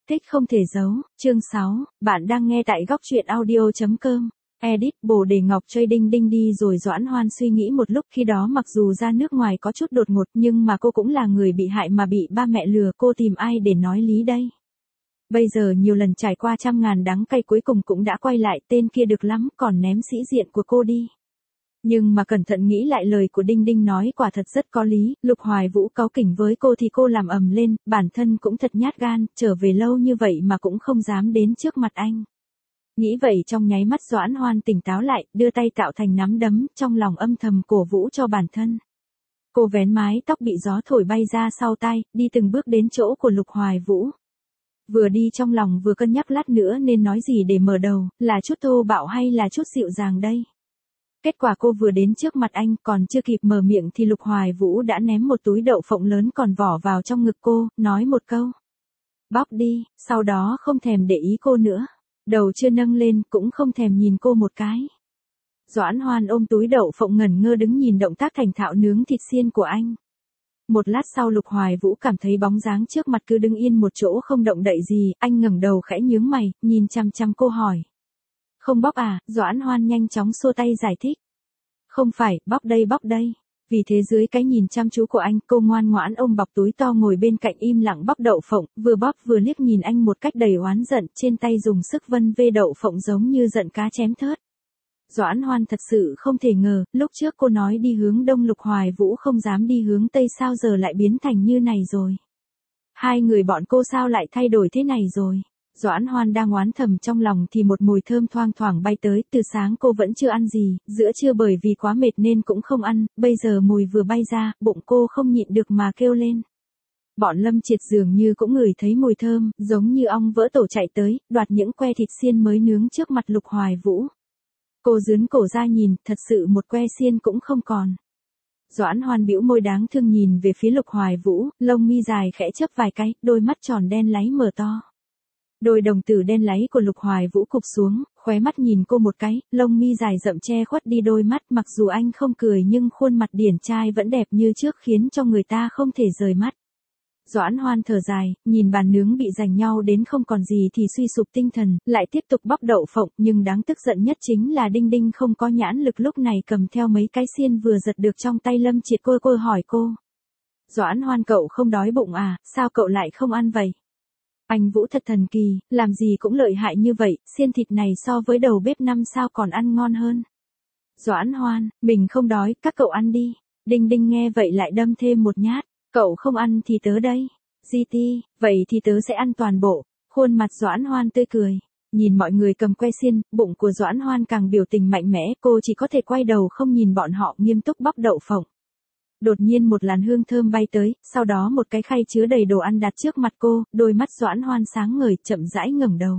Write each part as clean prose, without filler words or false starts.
Thích không thể giấu, chương 6, bạn đang nghe tại góc truyện audio.com. Edit Bồ Đề Ngọc chơi đinh đinh đi rồi Doãn Hoan suy nghĩ một lúc, khi đó mặc dù ra nước ngoài có chút đột ngột nhưng mà cô cũng là người bị hại mà bị ba mẹ lừa, cô tìm ai để nói lý đây. Bây giờ nhiều lần trải qua trăm ngàn đắng cay cuối cùng cũng đã quay lại, tên kia được lắm còn ném sĩ diện của cô đi. Nhưng mà cẩn thận nghĩ lại lời của Đinh Đinh nói quả thật rất có lý, Lục Hoài Vũ cáu kỉnh với cô thì cô làm ầm lên, bản thân cũng thật nhát gan, trở về lâu như vậy mà cũng không dám đến trước mặt anh. Nghĩ vậy trong nháy mắt Doãn Hoan tỉnh táo lại, đưa tay tạo thành nắm đấm, trong lòng âm thầm cổ vũ cho bản thân. Cô vén mái tóc bị gió thổi bay ra sau tai, đi từng bước đến chỗ của Lục Hoài Vũ. Vừa đi trong lòng vừa cân nhắc lát nữa nên nói gì để mở đầu, là chút thô bạo hay là chút dịu dàng đây. Kết quả cô vừa đến trước mặt anh, còn chưa kịp mở miệng thì Lục Hoài Vũ đã ném một túi đậu phộng lớn còn vỏ vào trong ngực cô, nói một câu. Bóc đi, sau đó không thèm để ý cô nữa. Đầu chưa nâng lên, cũng không thèm nhìn cô một cái. Doãn Hoan ôm túi đậu phộng ngẩn ngơ đứng nhìn động tác thành thạo nướng thịt xiên của anh. Một lát sau Lục Hoài Vũ cảm thấy bóng dáng trước mặt cứ đứng yên một chỗ không động đậy gì, anh ngẩng đầu khẽ nhướng mày, nhìn chăm chăm cô hỏi. Không bóc à? Doãn Hoan nhanh chóng xua tay giải thích. Không phải, bóc đây. Vì thế dưới cái nhìn chăm chú của anh, cô ngoan ngoãn ôm bọc túi to ngồi bên cạnh im lặng bóc đậu phộng, vừa bóc vừa liếc nhìn anh một cách đầy oán giận, trên tay dùng sức vân vê đậu phộng giống như giận cá chém thớt. Doãn Hoan thật sự không thể ngờ, lúc trước cô nói đi hướng đông Lục Hoài Vũ không dám đi hướng tây, sao giờ lại biến thành như này rồi. Hai người bọn cô sao lại thay đổi thế này rồi. Doãn Hoan đang oán thầm trong lòng thì một mùi thơm thoang thoảng bay tới, từ sáng cô vẫn chưa ăn gì, giữa trưa bởi vì quá mệt nên cũng không ăn, bây giờ mùi vừa bay ra, bụng cô không nhịn được mà kêu lên. Bọn Lâm Triệt dường như cũng ngửi thấy mùi thơm, giống như ong vỡ tổ chạy tới, đoạt những que thịt xiên mới nướng trước mặt Lục Hoài Vũ. Cô dướn cổ ra nhìn, thật sự một que xiên cũng không còn. Doãn Hoan bĩu môi đáng thương nhìn về phía Lục Hoài Vũ, lông mi dài khẽ chớp vài cái, đôi mắt tròn đen láy mở to. Đôi đồng tử đen láy của Lục Hoài Vũ cụp xuống, khóe mắt nhìn cô một cái, lông mi dài rậm che khuất đi đôi mắt, mặc dù anh không cười nhưng khuôn mặt điển trai vẫn đẹp như trước khiến cho người ta không thể rời mắt. Doãn Hoan thở dài, nhìn bàn nướng bị giành nhau đến không còn gì thì suy sụp tinh thần, lại tiếp tục bóc đậu phộng, nhưng đáng tức giận nhất chính là Đinh Đinh không có nhãn lực lúc này cầm theo mấy cái xiên vừa giật được trong tay Lâm Triệt. Cô hỏi cô. Doãn Hoan, cậu không đói bụng à, sao cậu lại không ăn vậy? Anh Vũ thật thần kỳ, làm gì cũng lợi hại như vậy, xiên thịt này so với đầu bếp năm sao còn ăn ngon hơn. Doãn Hoan, mình không đói, các cậu ăn đi. Đinh Đinh nghe vậy lại đâm thêm một nhát. Cậu không ăn thì tớ đây. GT, vậy thì tớ sẽ ăn toàn bộ. Khuôn mặt Doãn Hoan tươi cười. Nhìn mọi người cầm que xiên, bụng của Doãn Hoan càng biểu tình mạnh mẽ, cô chỉ có thể quay đầu không nhìn bọn họ, nghiêm túc bóc đậu phộng. Đột nhiên một làn hương thơm bay tới, sau đó một cái khay chứa đầy đồ ăn đặt trước mặt cô, đôi mắt Doãn Hoan sáng ngời, chậm rãi ngẩng đầu.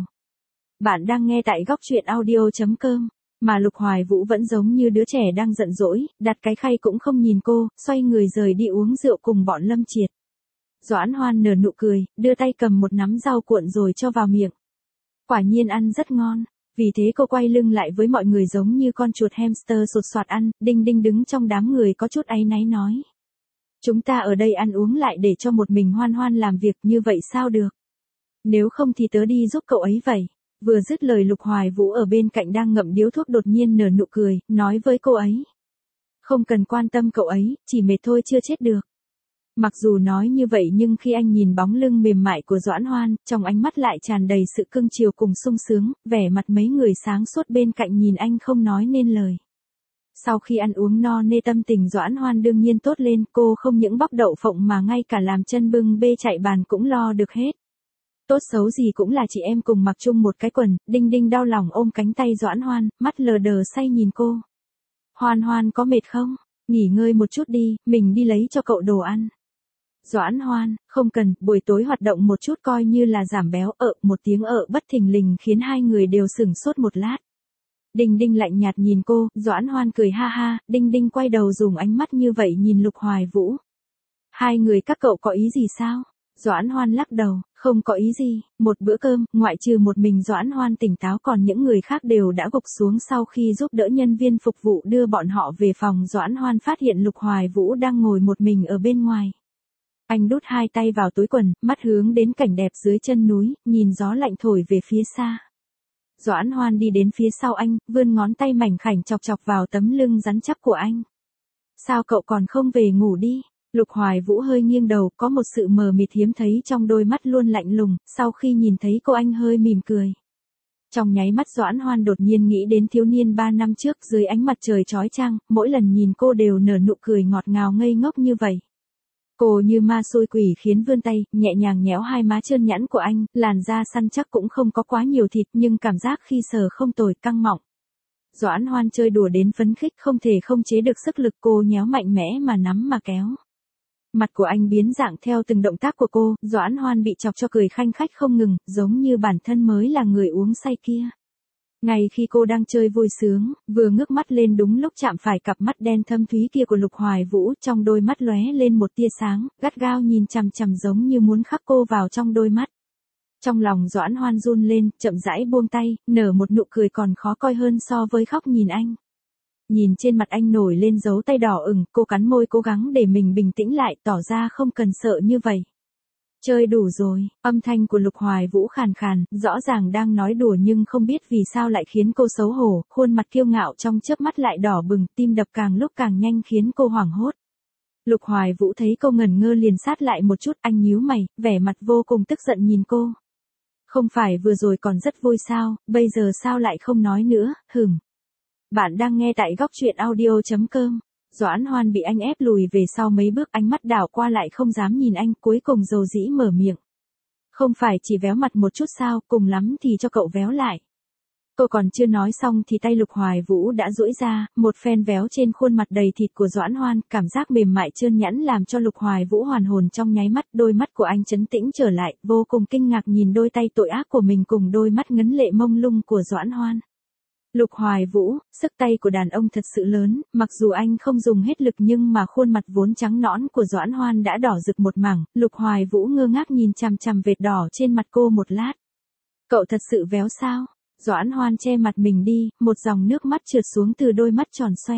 Bạn đang nghe tại góc truyện audio.com. Mà Lục Hoài Vũ vẫn giống như đứa trẻ đang giận dỗi, đặt cái khay cũng không nhìn cô, xoay người rời đi uống rượu cùng bọn Lâm Triệt. Doãn Hoan nở nụ cười, đưa tay cầm một nắm rau cuộn rồi cho vào miệng. Quả nhiên ăn rất ngon, vì thế cô quay lưng lại với mọi người giống như con chuột hamster sột soạt ăn. Đinh Đinh đứng trong đám người có chút áy náy nói. Chúng ta ở đây ăn uống lại để cho một mình Hoan Hoan làm việc như vậy sao được? Nếu không thì tớ đi giúp cậu ấy vậy. Vừa dứt lời Lục Hoài Vũ ở bên cạnh đang ngậm điếu thuốc đột nhiên nở nụ cười, nói với cô ấy. Không cần quan tâm cậu ấy, chỉ mệt thôi chưa chết được. Mặc dù nói như vậy nhưng khi anh nhìn bóng lưng mềm mại của Doãn Hoan, trong ánh mắt lại tràn đầy sự cưng chiều cùng sung sướng, vẻ mặt mấy người sáng suốt bên cạnh nhìn anh không nói nên lời. Sau khi ăn uống no nê tâm tình Doãn Hoan đương nhiên tốt lên, cô không những bóc đậu phộng mà ngay cả làm chân bưng bê chạy bàn cũng lo được hết. Tốt xấu gì cũng là chị em cùng mặc chung một cái quần. Đinh Đinh đau lòng ôm cánh tay Doãn Hoan, mắt lờ đờ say nhìn cô. Hoan Hoan có mệt không? Nghỉ ngơi một chút đi, mình đi lấy cho cậu đồ ăn. Doãn Hoan, không cần, buổi tối hoạt động một chút coi như là giảm béo. Một tiếng bất thình lình khiến hai người đều sửng sốt một lát. Đinh Đinh lạnh nhạt nhìn cô, Doãn Hoan cười ha ha, Đinh Đinh quay đầu dùng ánh mắt như vậy nhìn Lục Hoài Vũ. Hai người các cậu có ý gì sao? Doãn Hoan lắc đầu, không có ý gì. Một bữa cơm, ngoại trừ một mình Doãn Hoan tỉnh táo còn những người khác đều đã gục xuống. Sau khi giúp đỡ nhân viên phục vụ đưa bọn họ về phòng, Doãn Hoan phát hiện Lục Hoài Vũ đang ngồi một mình ở bên ngoài. Anh đút hai tay vào túi quần, mắt hướng đến cảnh đẹp dưới chân núi, nhìn gió lạnh thổi về phía xa. Doãn Hoan đi đến phía sau anh, vươn ngón tay mảnh khảnh chọc chọc vào tấm lưng rắn chắc của anh. Sao cậu còn không về ngủ đi? Lục Hoài Vũ hơi nghiêng đầu, có một sự mờ mịt hiếm thấy trong đôi mắt luôn lạnh lùng, sau khi nhìn thấy cô anh hơi mỉm cười. Trong nháy mắt Doãn Hoan đột nhiên nghĩ đến thiếu niên 3 năm trước dưới ánh mặt trời chói chang, mỗi lần nhìn cô đều nở nụ cười ngọt ngào ngây ngốc như vậy. Cô như ma xôi quỷ khiến vươn tay, nhẹ nhàng nhéo hai má trơn nhẵn của anh, làn da săn chắc cũng không có quá nhiều thịt nhưng cảm giác khi sờ không tồi, căng mọng. Doãn Hoan chơi đùa đến phấn khích không thể không chế được sức lực, cô nhéo mạnh mẽ mà nắm mà kéo. Mặt của anh biến dạng theo từng động tác của cô, Doãn Hoan bị chọc cho cười khanh khách không ngừng, giống như bản thân mới là người uống say kia. Ngay khi cô đang chơi vui sướng, vừa ngước mắt lên đúng lúc chạm phải cặp mắt đen thâm thúy kia của Lục Hoài Vũ, trong đôi mắt lóe lên một tia sáng, gắt gao nhìn chằm chằm giống như muốn khắc cô vào trong đôi mắt. Trong lòng Doãn Hoan run lên, chậm rãi buông tay, nở một nụ cười còn khó coi hơn so với khóc nhìn anh. Nhìn trên mặt anh nổi lên dấu tay đỏ ửng, cô cắn môi cố gắng để mình bình tĩnh lại, tỏ ra không cần sợ như vậy. Chơi đủ rồi, âm thanh của Lục Hoài Vũ khàn khàn, rõ ràng đang nói đùa nhưng không biết vì sao lại khiến cô xấu hổ, khuôn mặt kiêu ngạo trong chớp mắt lại đỏ bừng, tim đập càng lúc càng nhanh khiến cô hoảng hốt. Lục Hoài Vũ thấy cô ngẩn ngơ liền sát lại một chút, anh nhíu mày, vẻ mặt vô cùng tức giận nhìn cô. Không phải vừa rồi còn rất vui sao, bây giờ sao lại không nói nữa, hửng. Bạn đang nghe tại góc truyện audio.com. Doãn Hoan bị anh ép lùi về sau mấy bước, ánh mắt đảo qua lại không dám nhìn anh, cuối cùng dầu dĩ mở miệng. Không phải chỉ véo mặt một chút sao, cùng lắm thì cho cậu véo lại. Cô còn chưa nói xong thì tay Lục Hoài Vũ đã duỗi ra, một phen véo trên khuôn mặt đầy thịt của Doãn Hoan, cảm giác mềm mại trơn nhẵn làm cho Lục Hoài Vũ hoàn hồn trong nháy mắt, đôi mắt của anh trấn tĩnh trở lại, vô cùng kinh ngạc nhìn đôi tay tội ác của mình cùng đôi mắt ngấn lệ mông lung của Doãn Hoan. Lục Hoài Vũ, sức tay của đàn ông thật sự lớn, mặc dù anh không dùng hết lực nhưng mà khuôn mặt vốn trắng nõn của Doãn Hoan đã đỏ rực một mảng, Lục Hoài Vũ ngơ ngác nhìn chằm chằm vệt đỏ trên mặt cô một lát. Cậu thật sự véo sao? Doãn Hoan che mặt mình đi, một dòng nước mắt trượt xuống từ đôi mắt tròn xoe.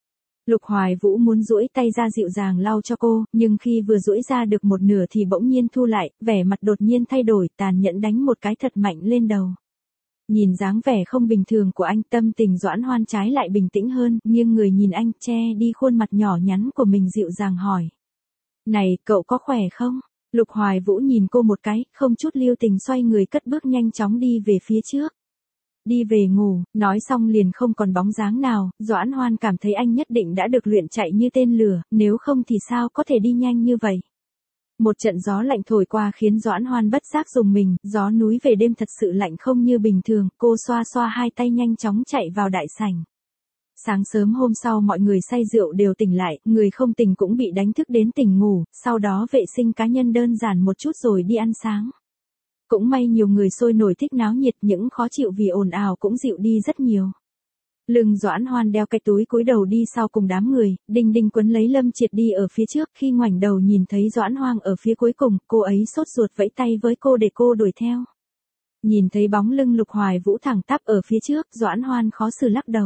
Lục Hoài Vũ muốn duỗi tay ra dịu dàng lau cho cô, nhưng khi vừa duỗi ra được một nửa thì bỗng nhiên thu lại, vẻ mặt đột nhiên thay đổi, tàn nhẫn đánh một cái thật mạnh lên đầu. Nhìn dáng vẻ không bình thường của anh, tâm tình Doãn Hoan trái lại bình tĩnh hơn, nghiêng người nhìn anh, che đi khuôn mặt nhỏ nhắn của mình dịu dàng hỏi. Này, cậu có khỏe không? Lục Hoài Vũ nhìn cô một cái, không chút lưu tình xoay người cất bước nhanh chóng đi về phía trước. Đi về ngủ, nói xong liền không còn bóng dáng nào, Doãn Hoan cảm thấy anh nhất định đã được luyện chạy như tên lửa, nếu không thì sao có thể đi nhanh như vậy. Một trận gió lạnh thổi qua khiến Doãn Hoan bất giác rùng mình, gió núi về đêm thật sự lạnh không như bình thường, cô xoa xoa hai tay nhanh chóng chạy vào đại sảnh. Sáng sớm hôm sau mọi người say rượu đều tỉnh lại, người không tỉnh cũng bị đánh thức đến tỉnh ngủ, sau đó vệ sinh cá nhân đơn giản một chút rồi đi ăn sáng. Cũng may nhiều người sôi nổi thích náo nhiệt, những khó chịu vì ồn ào cũng dịu đi rất nhiều. Lưng Doãn Hoan đeo cái túi cúi đầu đi sau cùng đám người, Đinh Đinh quấn lấy Lâm Triệt đi ở phía trước, khi ngoảnh đầu nhìn thấy Doãn Hoan ở phía cuối cùng, cô ấy sốt ruột vẫy tay với cô để cô đuổi theo. Nhìn thấy bóng lưng Lục Hoài Vũ thẳng tắp ở phía trước, Doãn Hoan khó xử lắc đầu.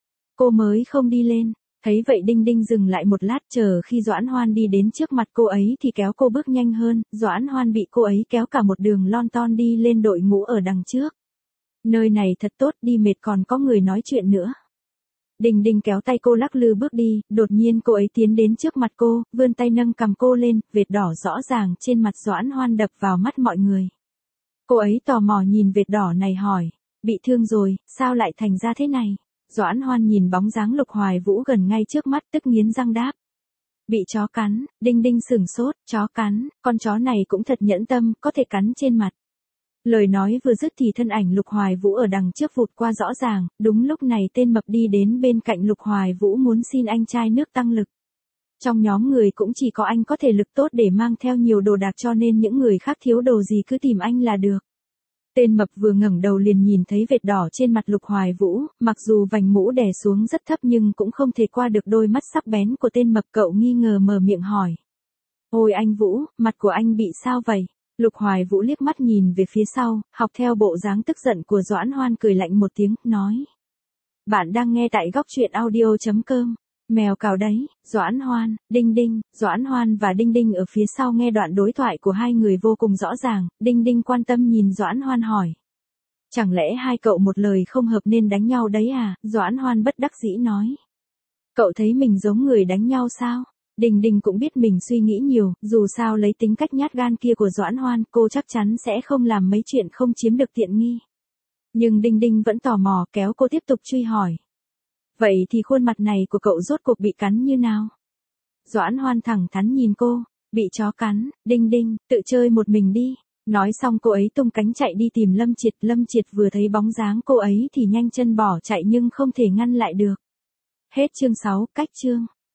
Cô mới không đi lên. Thấy vậy Đinh Đinh dừng lại một lát, chờ khi Doãn Hoan đi đến trước mặt cô ấy thì kéo cô bước nhanh hơn, Doãn Hoan bị cô ấy kéo cả một đường lon ton đi lên đội ngũ ở đằng trước. Nơi này thật tốt, đi mệt còn có người nói chuyện nữa. Đinh Đinh kéo tay cô lắc lư bước đi, đột nhiên cô ấy tiến đến trước mặt cô, vươn tay nâng cầm cô lên, vệt đỏ rõ ràng trên mặt Doãn Hoan đập vào mắt mọi người. Cô ấy tò mò nhìn vệt đỏ này hỏi, bị thương rồi, sao lại thành ra thế này? Doãn Hoan nhìn bóng dáng Lục Hoài Vũ gần ngay trước mắt, tức nghiến răng đáp. Bị chó cắn. Đinh Đinh sửng sốt, chó cắn, con chó này cũng thật nhẫn tâm, có thể cắn trên mặt. Lời nói vừa dứt thì thân ảnh Lục Hoài Vũ ở đằng trước vụt qua rõ ràng, đúng lúc này tên mập đi đến bên cạnh Lục Hoài Vũ muốn xin anh chai nước tăng lực. Trong nhóm người cũng chỉ có anh có thể lực tốt để mang theo nhiều đồ đạc cho nên những người khác thiếu đồ gì cứ tìm anh là được. Tên mập vừa ngẩng đầu liền nhìn thấy vệt đỏ trên mặt Lục Hoài Vũ, mặc dù vành mũ đè xuống rất thấp nhưng cũng không thể qua được đôi mắt sắc bén của tên mập, cậu nghi ngờ mở miệng hỏi. Ôi anh Vũ, mặt của anh bị sao vậy? Lục Hoài Vũ liếc mắt nhìn về phía sau, học theo bộ dáng tức giận của Doãn Hoan cười lạnh một tiếng, nói. Bạn đang nghe tại góc truyện audio.com. Mèo cào đấy, Doãn Hoan, Đinh Đinh, Doãn Hoan và Đinh Đinh ở phía sau nghe đoạn đối thoại của hai người vô cùng rõ ràng, Đinh Đinh quan tâm nhìn Doãn Hoan hỏi. Chẳng lẽ hai cậu một lời không hợp nên đánh nhau đấy à, Doãn Hoan bất đắc dĩ nói. Cậu thấy mình giống người đánh nhau sao? Đinh Đinh cũng biết mình suy nghĩ nhiều, dù sao lấy tính cách nhát gan kia của Doãn Hoan, cô chắc chắn sẽ không làm mấy chuyện không chiếm được tiện nghi. Nhưng Đinh Đinh vẫn tò mò kéo cô tiếp tục truy hỏi. Vậy thì khuôn mặt này của cậu rốt cuộc bị cắn như nào? Doãn Hoan thẳng thắn nhìn cô, bị chó cắn, Đinh Đinh, tự chơi một mình đi. Nói xong cô ấy tung cánh chạy đi tìm Lâm Triệt vừa thấy bóng dáng cô ấy thì nhanh chân bỏ chạy nhưng không thể ngăn lại được. Hết chương 6, cách chương.